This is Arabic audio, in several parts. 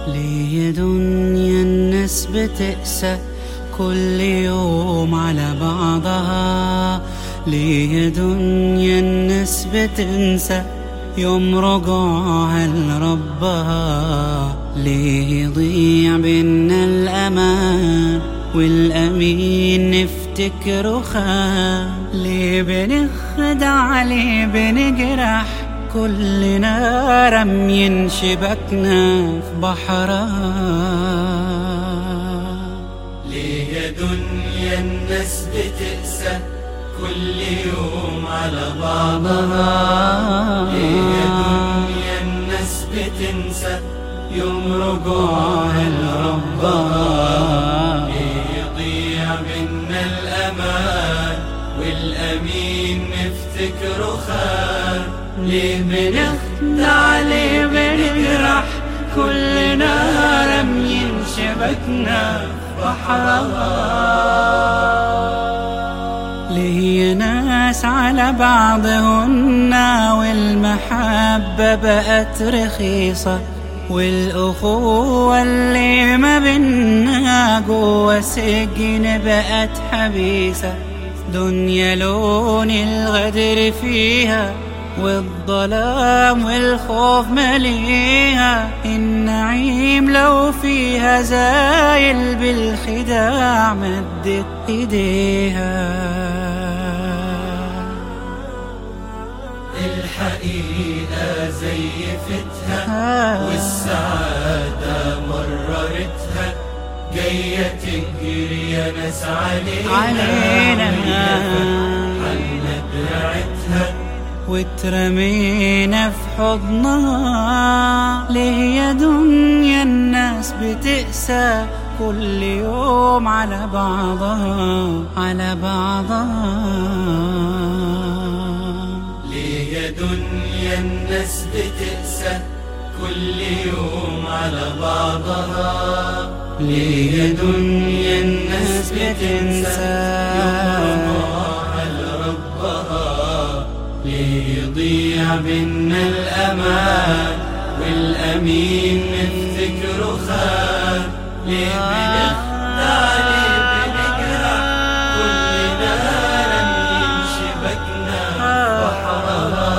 ليه يا دنيا الناس بتقسى كل يوم على بعضها؟ ليه يا دنيا الناس بتنسى يوم رجوعها لربها؟ ليه يضيع بينا الأمان والأمين نفتكره خان؟ ليه بنخدع، ليه بنجرح كلنا رمين شبكنا في بحرها؟ ليه يا دنيا الناس بتقسى كل يوم على بعضها؟ ليه يا دنيا الناس بتنسى يوم رجوعها لربها؟ ليه يضيع بينا الأمان والأمين نفتكره خان؟ ليه بنخدع، ليه بنجرح كلنا رمين شبكنا في بحرها؟ ليه يا ناس على بعضهن والمحبة بقت رخيصة، والأخوة اللي ما بينا جوا سجن بقت حبيسة؟ دنيا لون الغدر فيها والظلام والخوف مليها، النعيم لو فيها زايل بالخداع مدت ايديها. الحقيقة زيفتها والسعادة مررتها، جاية تجري يا ناس علينا حلنا دراعتها واترمينا في حضنها. ليه يا دنيا الناس بتقسى كل يوم على بعضها على بعضها؟ ليه يا دنيا الناس بتقسى كل يوم على بعضها؟ ليه يا دنيا الناس بتنسى يوم رجوعها لربها؟ ليه يضيع بينا الأمان والأمين نفتكره خان؟ ليه بنخدع، ليه بنجرح كلنا رمين شبكنا بحرها؟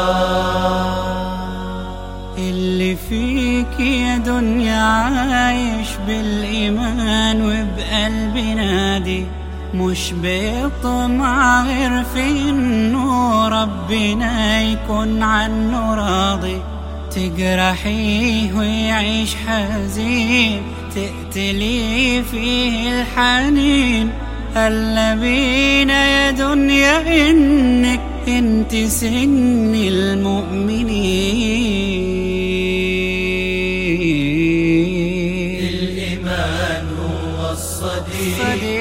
اللي فيك يا دنيا عايش بالإيمان وبقلب نادي، مش بيطمع غير في إنه ربنا يكون عنه راضي. تجرحيه ويعيش حزين، تقتلي فيه الحنين، هلا بينا يا دنيا إنك انت سن المؤمنين. الإيمان هو الصديق،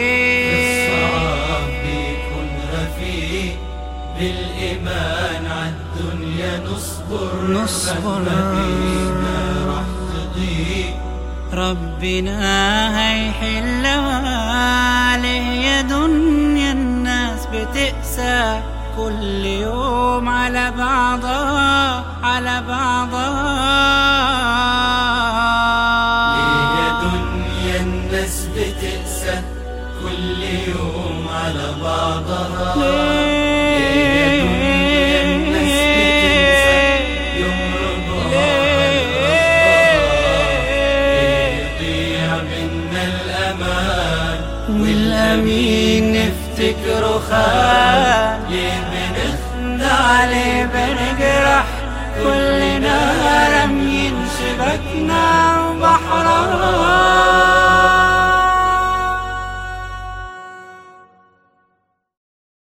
الصعب بيكون رفيق، بالإيمان عالدنيا نصبر مهما بينا راح تضيق، ربنا هيحلها. ليه يا دنيا الناس بتقسى كل يوم على بعضها على بعضها؟ ليه يا دنيا الناس بتقسى كل يوم على بعضها؟ ليه يا دنيا الناس بتنسى يوم رجوعها لربها؟ ليه يضيع بينا الأمان والأمين نفتكره خان؟ ليه بنخدع، ليه بنجرح كلنا رمين شبكنا بحرها؟